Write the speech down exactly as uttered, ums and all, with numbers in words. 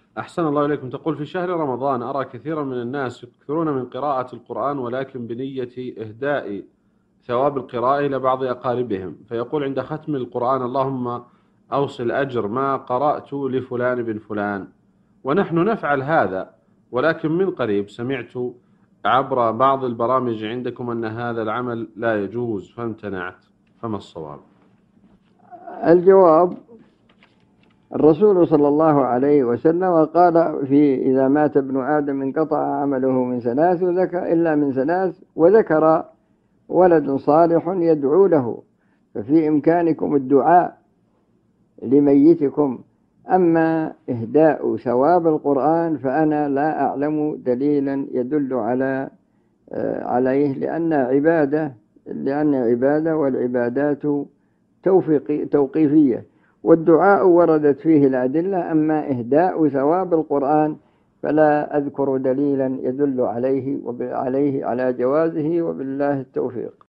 أحسن الله إليكم. تقول: في شهر رمضان أرى كثيرا من الناس يكثرون من قراءة القرآن، ولكن بنية إهداء ثواب القراءة إلى بعض أقاربهم، فيقول عند ختم القرآن: اللهم أوصل أجر ما قرأت لفلان بن فلان. ونحن نفعل هذا، ولكن من قريب سمعت عبر بعض البرامج عندكم أن هذا العمل لا يجوز فامتنعت، فما الصواب؟ الجواب: الرسول صلى الله عليه وسلم قال في إذا مات ابن آدم انقطع عمله من ثلاث وذكر إلا من ثلاث، وذكر ولد صالح يدعو له، ففي إمكانكم الدعاء لميتكم. أما إهداء ثواب القرآن فأنا لا أعلم دليلا يدل على عليه، لأن عبادة لأن عبادة والعبادات توفيق توقيفية، والدعاء وردت فيه الأدلة. أما إهداء ثواب القرآن فلا أذكر دليلا يدل عليه وعليه على جوازه، وبالله التوفيق.